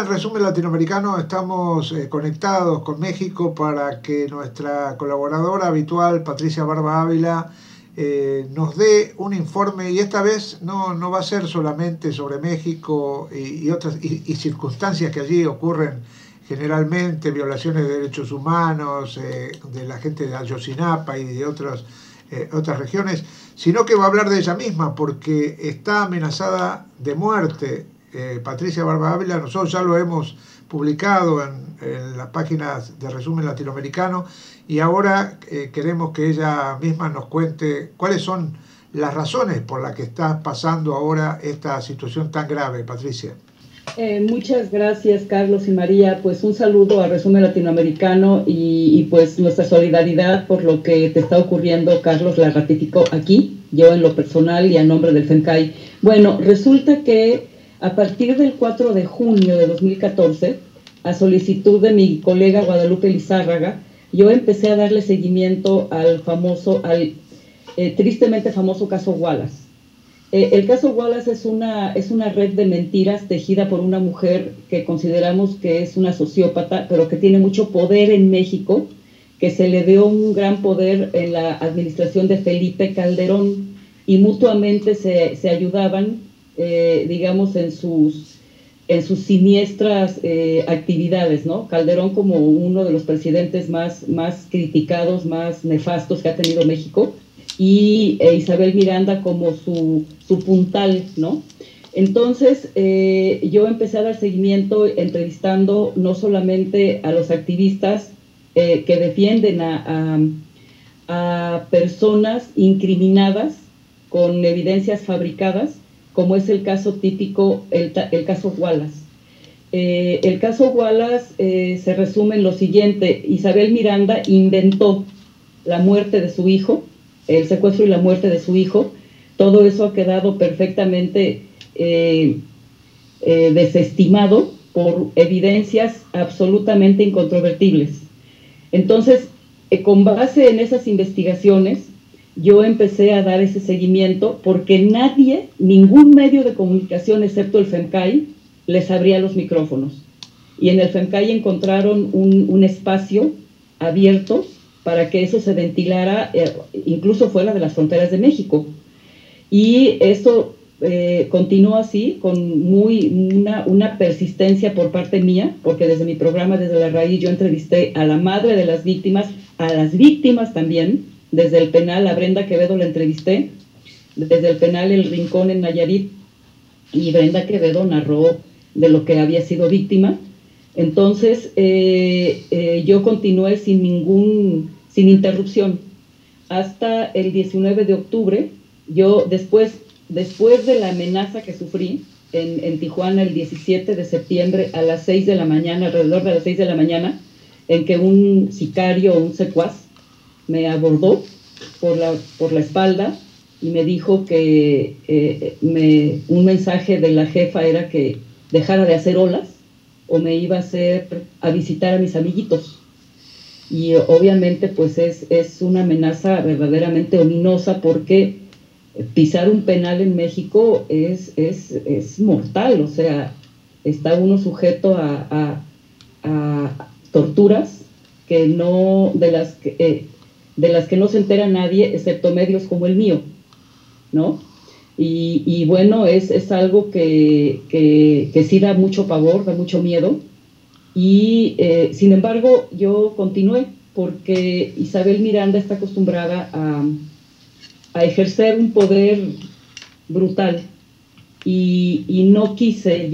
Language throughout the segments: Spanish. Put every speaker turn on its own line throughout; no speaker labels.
Resumen Latinoamericano estamos conectados con México para que nuestra colaboradora habitual, Patricia Barba Ávila, nos dé un informe, y esta vez no va a ser solamente sobre México y otras y circunstancias que allí ocurren generalmente, violaciones de derechos humanos de la gente de Ayotzinapa y de otras regiones, sino que va a hablar de ella misma porque está amenazada de muerte. Patricia Barba Ávila, nosotros ya lo hemos publicado en las páginas de Resumen Latinoamericano y ahora queremos que ella misma nos cuente cuáles son las razones por las que está pasando ahora esta situación tan grave. Patricia.
Muchas gracias, Carlos y María. Pues un saludo a Resumen Latinoamericano y pues nuestra solidaridad por lo que te está ocurriendo, Carlos, la ratifico aquí, yo en lo personal y a nombre del FEMCAI. Bueno, resulta que a partir del 4 de junio de 2014, a solicitud de mi colega Guadalupe Lizárraga, yo empecé a darle seguimiento al tristemente famoso caso Wallace. El caso Wallace es una red de mentiras tejida por una mujer que consideramos que es una sociópata, pero que tiene mucho poder en México, que se le dio un gran poder en la administración de Felipe Calderón y mutuamente se ayudaban, digamos, en sus siniestras actividades, ¿no? Calderón como uno de los presidentes más criticados, más nefastos que ha tenido México, y Isabel Miranda como su puntal, ¿no? Entonces, yo empecé a dar seguimiento entrevistando no solamente a los activistas que defienden a personas incriminadas con evidencias fabricadas, como es el caso típico, el caso Wallace. El caso Wallace se resume en lo siguiente: Isabel Miranda inventó la muerte de su hijo, el secuestro y la muerte de su hijo. Todo eso ha quedado perfectamente desestimado por evidencias absolutamente incontrovertibles. Entonces, con base en esas investigaciones, yo empecé a dar ese seguimiento porque ningún medio de comunicación excepto el FEMCAI les abría los micrófonos. Y en el FEMCAI encontraron un espacio abierto para que eso se ventilara, incluso fuera de las fronteras de México. Y esto continuó así, con una persistencia por parte mía, porque desde mi programa, desde la raíz, yo entrevisté a la madre de las víctimas, a las víctimas también. Desde el penal, a Brenda Quevedo la entrevisté, desde el penal El Rincón en Nayarit, y Brenda Quevedo narró de lo que había sido víctima. Entonces, yo continué sin interrupción. Hasta el 19 de octubre, yo después de la amenaza que sufrí en Tijuana el 17 de septiembre a las 6 de la mañana, alrededor de las 6 de la mañana, en que un sicario o un secuaz me abordó por la espalda y me dijo que un mensaje de la jefa era que dejara de hacer olas o me iba a visitar a mis amiguitos. Y obviamente pues es una amenaza verdaderamente ominosa, porque pisar un penal en México es mortal. O sea, está uno sujeto a torturas de las que no se entera nadie, excepto medios como el mío, ¿no? Y bueno, es algo que sí da mucho pavor, da mucho miedo. Y sin embargo, yo continué, porque Isabel Miranda está acostumbrada a ejercer un poder brutal. Y no quise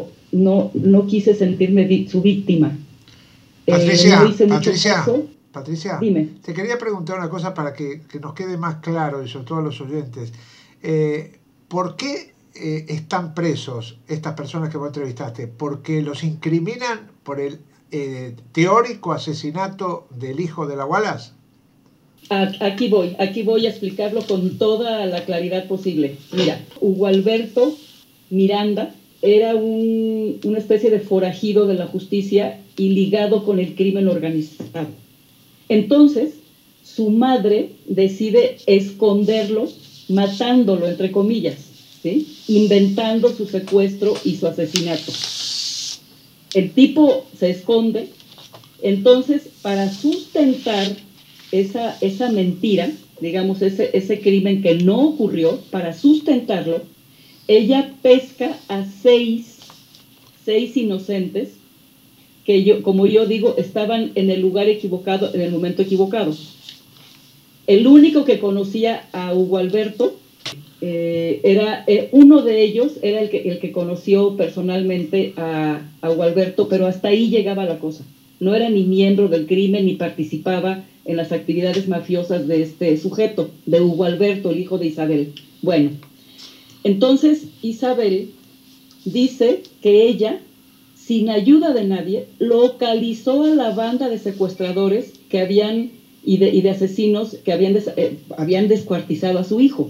sentirme su víctima.
Patricia,
no hice mucho caso.
Patricia,
dime.
Te quería preguntar una cosa para que nos quede más claro, y sobre todo a los oyentes. ¿Por qué están presos estas personas que vos entrevistaste? ¿Porque los incriminan por el teórico asesinato del hijo de la Wallace?
Aquí voy a explicarlo con toda la claridad posible. Mira, Hugo Alberto Miranda era una especie de forajido de la justicia y ligado con el crimen organizado. Entonces, su madre decide esconderlo, matándolo, entre comillas, ¿sí? Inventando su secuestro y su asesinato. El tipo se esconde. Entonces, para sustentar esa mentira, digamos, ese crimen que no ocurrió, para sustentarlo, ella pesca a seis inocentes que como yo digo, estaban en el lugar equivocado, en el momento equivocado. El único que conocía a Hugo Alberto uno de ellos era el que conoció personalmente a Hugo Alberto, pero hasta ahí llegaba la cosa. No era ni miembro del crimen ni participaba en las actividades mafiosas de este sujeto, de Hugo Alberto, el hijo de Isabel. Bueno, entonces Isabel dice que ella, sin ayuda de nadie, localizó a la banda de secuestradores y de asesinos que habían descuartizado a su hijo.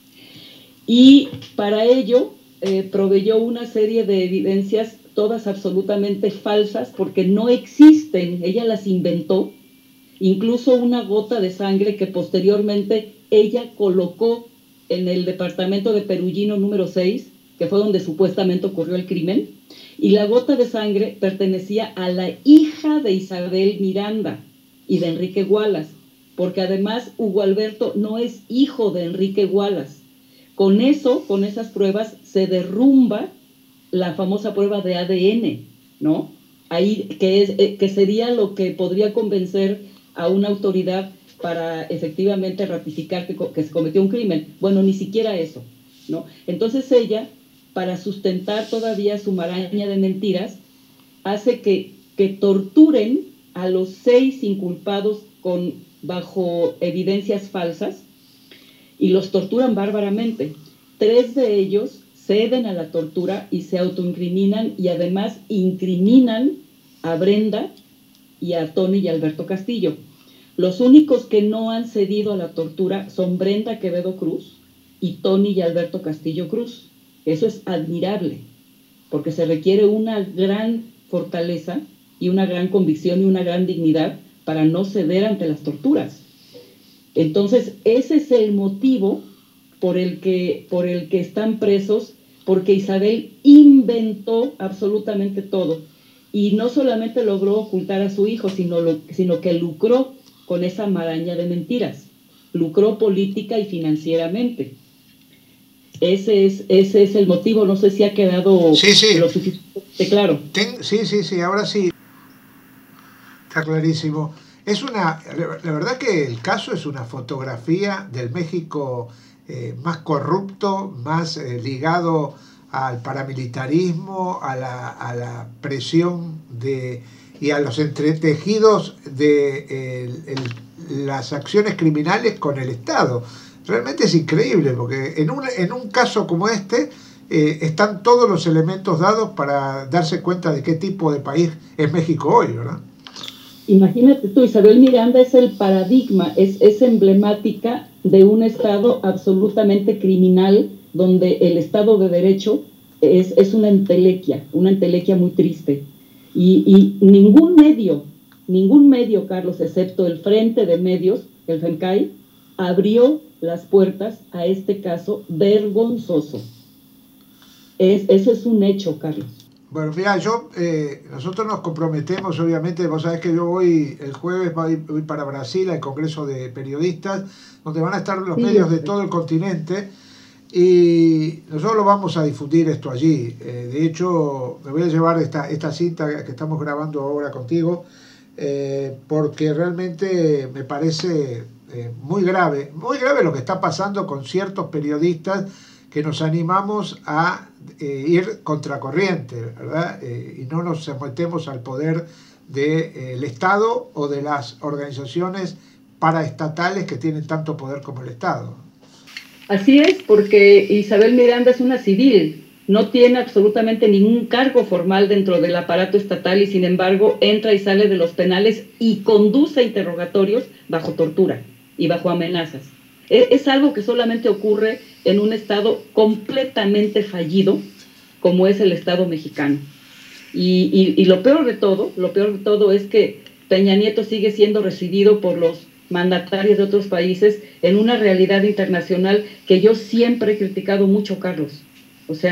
Y para ello proveyó una serie de evidencias, todas absolutamente falsas, porque no existen, ella las inventó, incluso una gota de sangre que posteriormente ella colocó en el departamento de Perugino número 6, que fue donde supuestamente ocurrió el crimen, y la gota de sangre pertenecía a la hija de Isabel Miranda y de Enrique Gualas, porque además Hugo Alberto no es hijo de Enrique Gualas. Con esas pruebas se derrumba la famosa prueba de ADN, ¿no? Ahí, que sería lo que podría convencer a una autoridad para efectivamente ratificar que se cometió un crimen. Bueno, ni siquiera eso, ¿no? Entonces ella, para sustentar todavía su maraña de mentiras, hace que torturen a los 6 inculpados bajo evidencias falsas, y los torturan bárbaramente. 3 de ellos ceden a la tortura y se autoincriminan, y además incriminan a Brenda y a Tony y Alberto Castillo. Los únicos que no han cedido a la tortura son Brenda Quevedo Cruz y Tony y Alberto Castillo Cruz. Eso es admirable, porque se requiere una gran fortaleza y una gran convicción y una gran dignidad para no ceder ante las torturas. Entonces, ese es el motivo por el que están presos, porque Isabel inventó absolutamente todo. Y no solamente logró ocultar a su hijo, sino que lucró con esa maraña de mentiras. Lucró política y financieramente. Ese es el motivo. No sé si ha quedado lo suficientemente claro.
Sí, ahora sí. Está clarísimo. La verdad que el caso es una fotografía del México más corrupto, más ligado al paramilitarismo, a la presión y a los entretejidos de las acciones criminales con el Estado. Realmente es increíble, porque en un caso como este están todos los elementos dados para darse cuenta de qué tipo de país es México hoy, ¿verdad?
Imagínate tú, Isabel Miranda es el paradigma, es emblemática de un Estado absolutamente criminal, donde el Estado de Derecho es una entelequia muy triste. Y ningún medio, Carlos, excepto el Frente de Medios, el FEMCAI, abrió las puertas a este caso vergonzoso. Eso es un hecho, Carlos.
Bueno, mira, nosotros nos comprometemos, obviamente, vos sabés que yo voy el jueves, voy para Brasil al Congreso de Periodistas, donde van a estar los medios de todo el continente, y nosotros lo vamos a difundir esto allí. De hecho, me voy a llevar esta cinta que estamos grabando ahora contigo, porque realmente me parece muy grave lo que está pasando con ciertos periodistas que nos animamos a ir contracorriente, ¿verdad? Y no nos sometemos al poder del Estado o de las organizaciones paraestatales que tienen tanto poder como el Estado.
Así es, porque Isabel Miranda es una civil, no tiene absolutamente ningún cargo formal dentro del aparato estatal, y sin embargo entra y sale de los penales y conduce interrogatorios bajo tortura y bajo amenazas. Es algo que solamente ocurre en un Estado completamente fallido, como es el Estado mexicano. Y lo peor de todo es que Peña Nieto sigue siendo recibido por los mandatarios de otros países en una realidad internacional que yo siempre he criticado mucho, Carlos. O sea,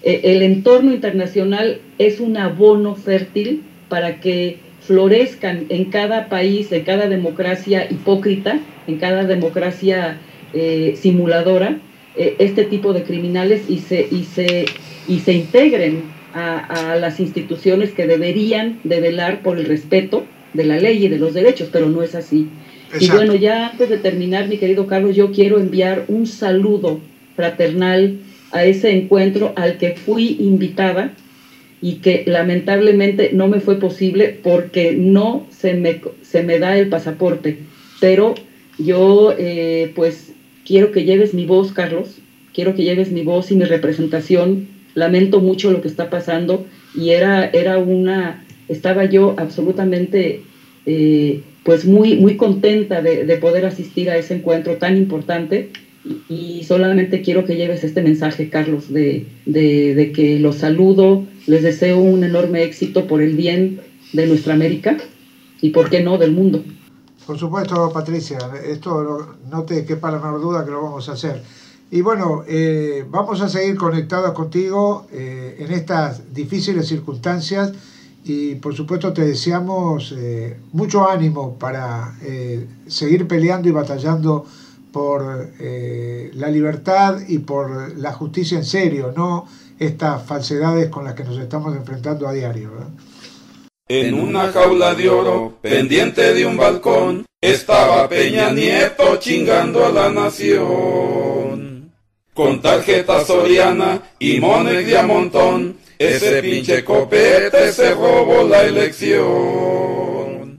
el entorno internacional es un abono fértil para que florezcan en cada país, en cada democracia hipócrita, en cada democracia simuladora, este tipo de criminales y se integren a las instituciones que deberían de velar por el respeto de la ley y de los derechos, pero no es así. Exacto. Y bueno, ya antes de terminar, mi querido Carlos, yo quiero enviar un saludo fraternal a ese encuentro al que fui invitada y que lamentablemente no me fue posible porque no se me da el pasaporte, pero yo pues quiero que lleves mi voz, Carlos, quiero que lleves mi voz y mi representación. Lamento mucho lo que está pasando y estaba yo absolutamente pues muy contenta de poder asistir a ese encuentro tan importante y solamente quiero que lleves este mensaje, Carlos, de que los saludo, les deseo un enorme éxito por el bien de nuestra América y, ¿por qué no?, del mundo.
Por supuesto, Patricia, esto no te quepa la menor duda que lo vamos a hacer. Y bueno, vamos a seguir conectados contigo en estas difíciles circunstancias y por supuesto te deseamos mucho ánimo para seguir peleando y batallando por la libertad y por la justicia en serio, no estas falsedades con las que nos estamos enfrentando a diario, ¿verdad?
En una jaula de oro, pendiente de un balcón, estaba Peña Nieto chingando a la nación. Con tarjeta Soriana y Monex de a montón, ese pinche copete se robó la elección.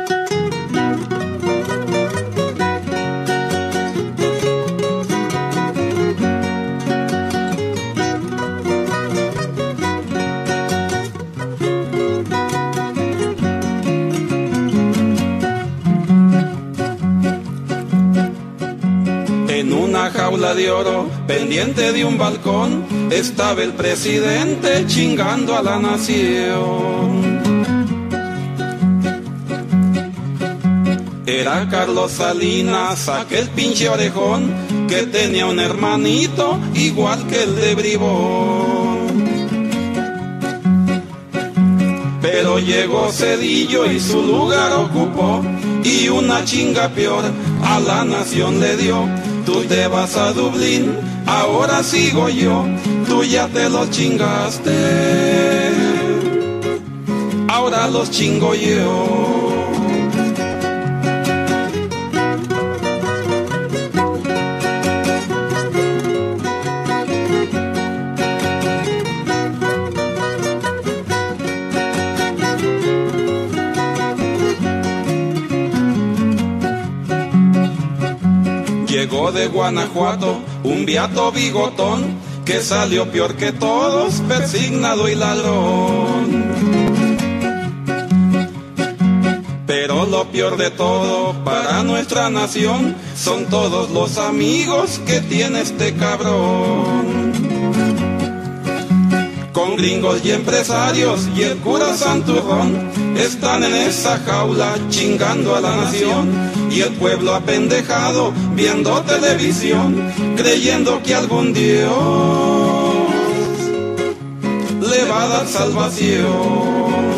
En una jaula de oro, pendiente de un balcón, estaba el presidente chingando a la nación. Era Carlos Salinas, aquel pinche orejón, que tenía un hermanito igual que el de Bribón. Pero llegó Zedillo y su lugar ocupó, y una chinga peor a la nación le dio. Tú te vas a Dublín, ahora sigo yo, tú ya te los chingaste, ahora los chingo yo. Llegó de Guanajuato un beato bigotón que salió peor que todos, persignado y ladrón. Pero lo peor de todo para nuestra nación son todos los amigos que tiene este cabrón. Con gringos y empresarios y el cura Santurrón están en esa jaula chingando a la nación. Y el pueblo apendejado viendo televisión, creyendo que algún Dios le va a dar salvación.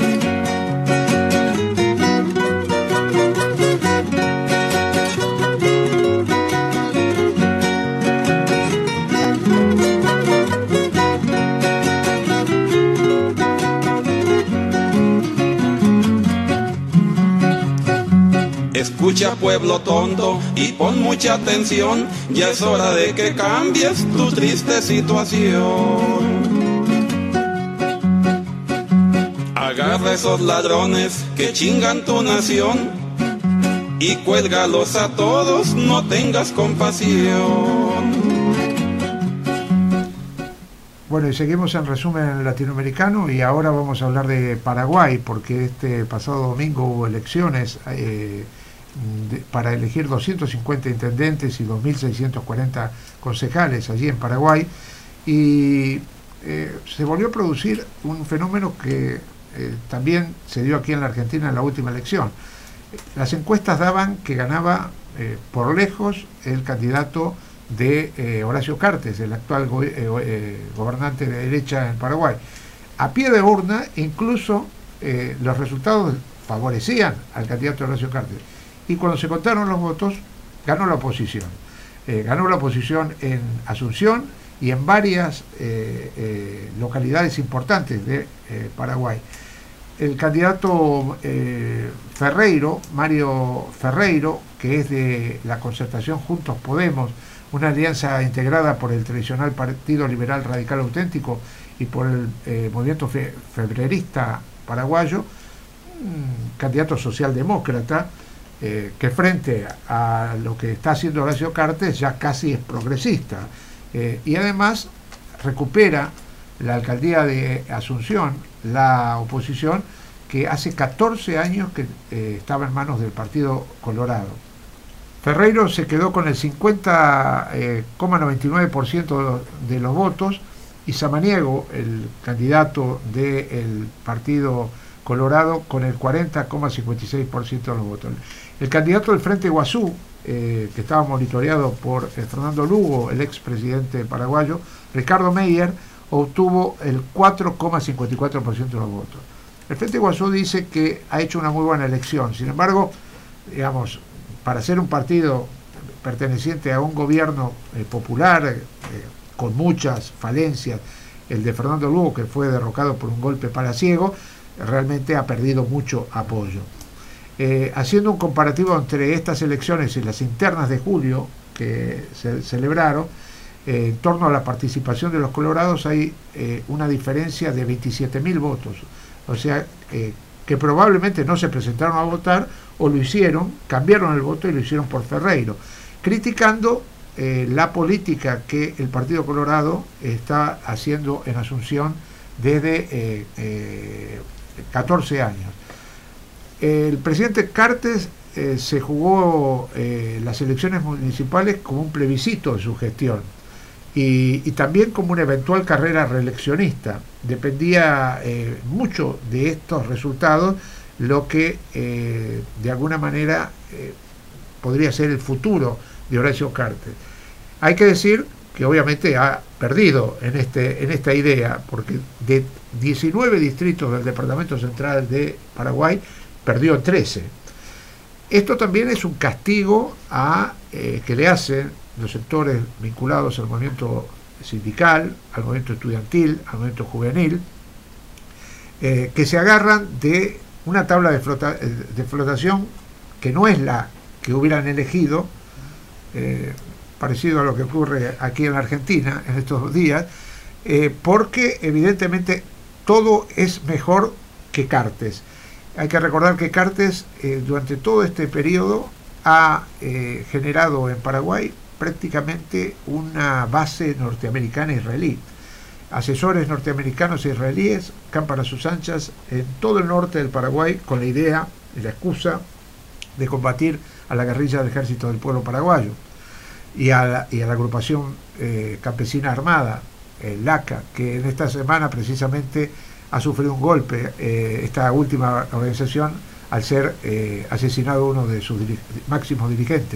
Escucha, pueblo tonto, y pon mucha atención, ya es hora de que cambies tu triste situación. Agarra esos ladrones que chingan tu nación y cuélgalos a todos, no tengas compasión.
Bueno, y seguimos en resumen latinoamericano y ahora vamos a hablar de Paraguay, porque este pasado domingo hubo elecciones para elegir 250 intendentes y 2.640 concejales allí en Paraguay, y se volvió a producir un fenómeno que también se dio aquí en la Argentina en la última elección. Las encuestas daban que ganaba por lejos el candidato de Horacio Cartes, el actual gobernante de derecha en Paraguay. A pie de urna, incluso los resultados favorecían al candidato Horacio Cartes. Y cuando se contaron los votos, ganó la oposición. Ganó la oposición en Asunción y en varias localidades importantes de Paraguay. El candidato Ferreiro, Mario Ferreiro, que es de la concertación Juntos Podemos, una alianza integrada por el tradicional Partido Liberal Radical Auténtico y por el movimiento febrerista paraguayo, un candidato socialdemócrata, que frente a lo que está haciendo Horacio Cartes ya casi es progresista, y además recupera la alcaldía de Asunción, la oposición que hace 14 años que estaba en manos del Partido Colorado. Ferreiro se quedó con el 50,99% de los votos, y Samaniego, el candidato del Partido Colorado, con el 40,56% de los votos. El candidato del Frente Guazú, que estaba monitoreado por Fernando Lugo, el expresidente paraguayo, Ricardo Meyer, obtuvo el 4,54% de los votos. El Frente Guazú dice que ha hecho una muy buena elección. Sin embargo, digamos, para ser un partido perteneciente a un gobierno popular, con muchas falencias, el de Fernando Lugo, que fue derrocado por un golpe palaciego, realmente ha perdido mucho apoyo. Haciendo un comparativo entre estas elecciones y las internas de julio que se celebraron, en torno a la participación de los colorados hay una diferencia de 27.000 votos, o sea que probablemente no se presentaron a votar, o lo hicieron, cambiaron el voto y lo hicieron por Ferreiro, criticando la política que el Partido Colorado está haciendo en Asunción desde 14 años. El presidente Cartes se jugó las elecciones municipales como un plebiscito de su gestión, y también como una eventual carrera reeleccionista. Dependía mucho de estos resultados lo que de alguna manera podría ser el futuro de Horacio Cartes. Hay que decir que obviamente ha perdido en esta idea, porque de 19 distritos del Departamento Central de Paraguay perdió 13. Esto también es un castigo que le hacen los sectores vinculados al movimiento sindical, al movimiento estudiantil, al movimiento juvenil, que se agarran de una tabla de flotación que no es la que hubieran elegido, parecido a lo que ocurre aquí en la Argentina en estos días, porque evidentemente todo es mejor que Cartes. Hay que recordar que Cartes durante todo este periodo ha generado en Paraguay prácticamente una base norteamericana israelí. Asesores norteamericanos e israelíes campan a sus anchas en todo el norte del Paraguay con la idea y la excusa de combatir a la guerrilla del Ejército del Pueblo Paraguayo y a la agrupación campesina armada, el LACA, que en esta semana precisamente ha sufrido un golpe, esta última organización, al ser asesinado uno de sus máximos dirigentes.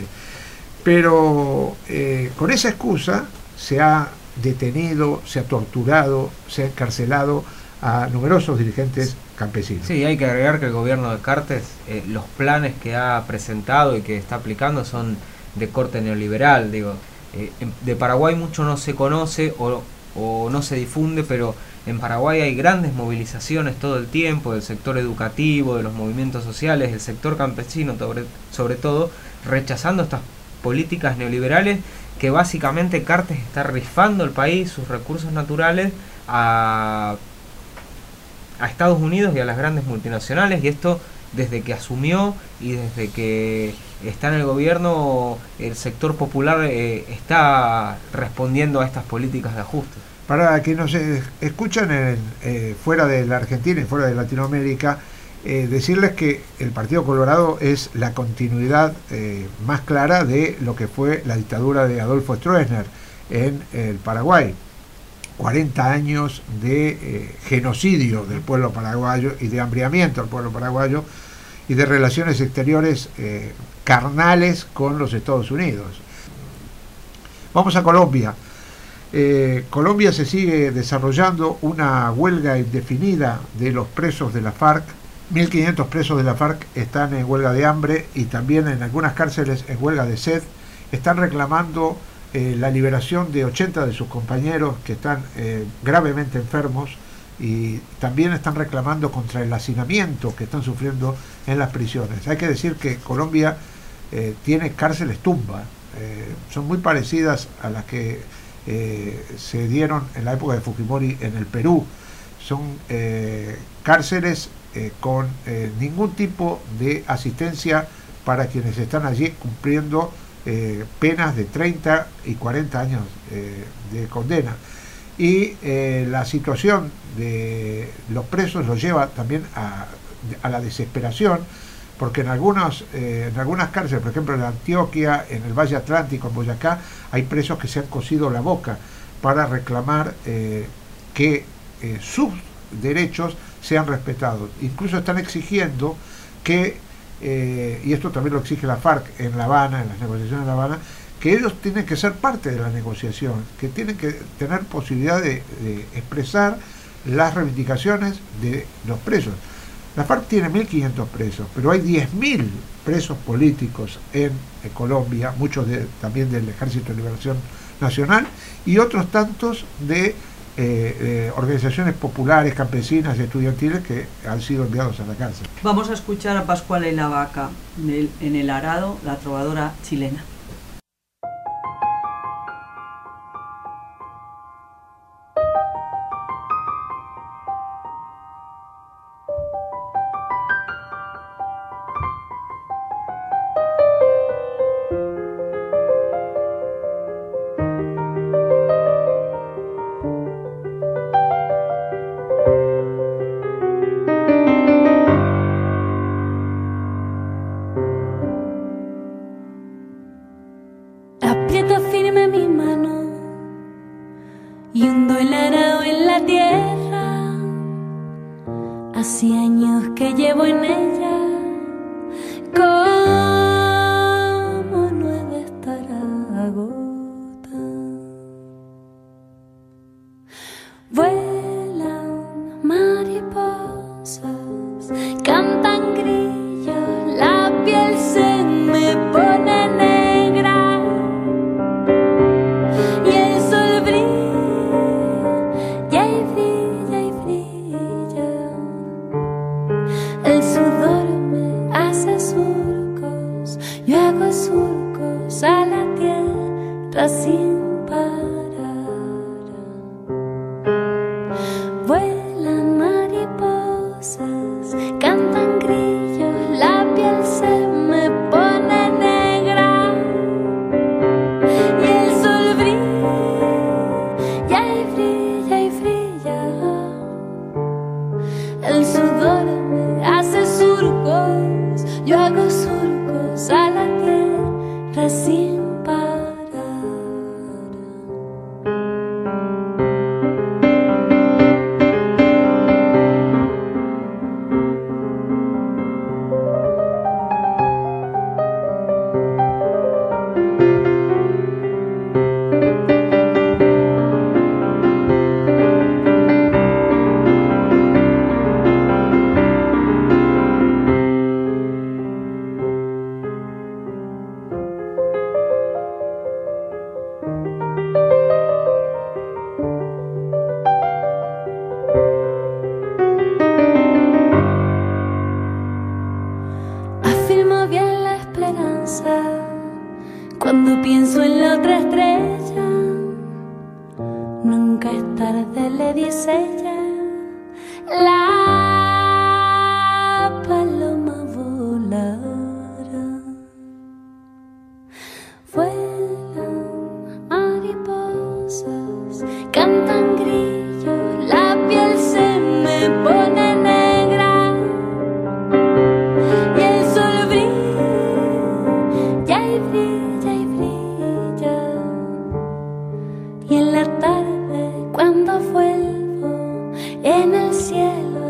Pero con esa excusa se ha detenido, se ha torturado, se ha encarcelado a numerosos dirigentes campesinos.
Sí, hay que agregar que el gobierno de Cartes, los planes que ha presentado y que está aplicando son de corte neoliberal. Digo, de Paraguay mucho no se conoce o no se difunde, pero en Paraguay hay grandes movilizaciones todo el tiempo del sector educativo, de los movimientos sociales, del sector campesino sobre todo, rechazando estas políticas neoliberales que básicamente Cartes está rifando el país, sus recursos naturales a Estados Unidos y a las grandes multinacionales, y esto desde que asumió y desde que está en el gobierno, el sector popular está respondiendo a estas políticas de ajuste.
Para quienes nos escuchan fuera de la Argentina y fuera de Latinoamérica, decirles que el Partido Colorado es la continuidad más clara de lo que fue la dictadura de Adolfo Stroessner en el Paraguay. 40 años de genocidio del pueblo paraguayo y de hambriamiento del pueblo paraguayo y de relaciones exteriores carnales con los Estados Unidos. Vamos a Colombia. Colombia se sigue desarrollando una huelga indefinida de los presos de la FARC. 1.500 presos de la FARC están en huelga de hambre y también en algunas cárceles en huelga de sed. Están reclamando la liberación de 80 de sus compañeros que están gravemente enfermos, y también están reclamando contra el hacinamiento que están sufriendo en las prisiones. Hay que decir que Colombia tiene cárceles tumba, son muy parecidas a las que se dieron en la época de Fujimori en el Perú. Son cárceles con ningún tipo de asistencia para quienes están allí cumpliendo penas de 30 y 40 años de condena. Y la situación de los presos los lleva también a la desesperación, porque en algunas cárceles, por ejemplo en Antioquia, en el Valle Atlántico, en Boyacá, hay presos que se han cosido la boca para reclamar que sus derechos sean respetados. Incluso están exigiendo que, y esto también lo exige la FARC en La Habana, en las negociaciones de La Habana, que ellos tienen que ser parte de la negociación, que tienen que tener posibilidad de expresar las reivindicaciones de los presos. La FARC tiene 1.500 presos, pero hay 10.000 presos políticos en Colombia, muchos también del Ejército de Liberación Nacional, y otros tantos de organizaciones populares, campesinas y estudiantiles que han sido enviados a la cárcel.
Vamos a escuchar a Pascuala y la Vaca en El Arado, la trovadora chilena.
Cuando pienso en la otra estrella, nunca es tarde, le dice ella. La paloma volará, vuelan mariposas, cantan grillos, la piel se me pone negra y el sol brilla y brilla y brilla, y en la tarde cuando vuelvo en el cielo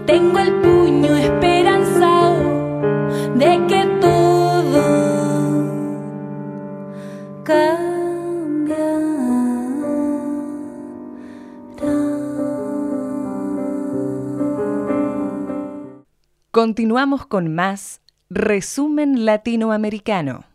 Tengo el puño esperanzado de que todo cambiará.
Continuamos con más Resumen Latinoamericano.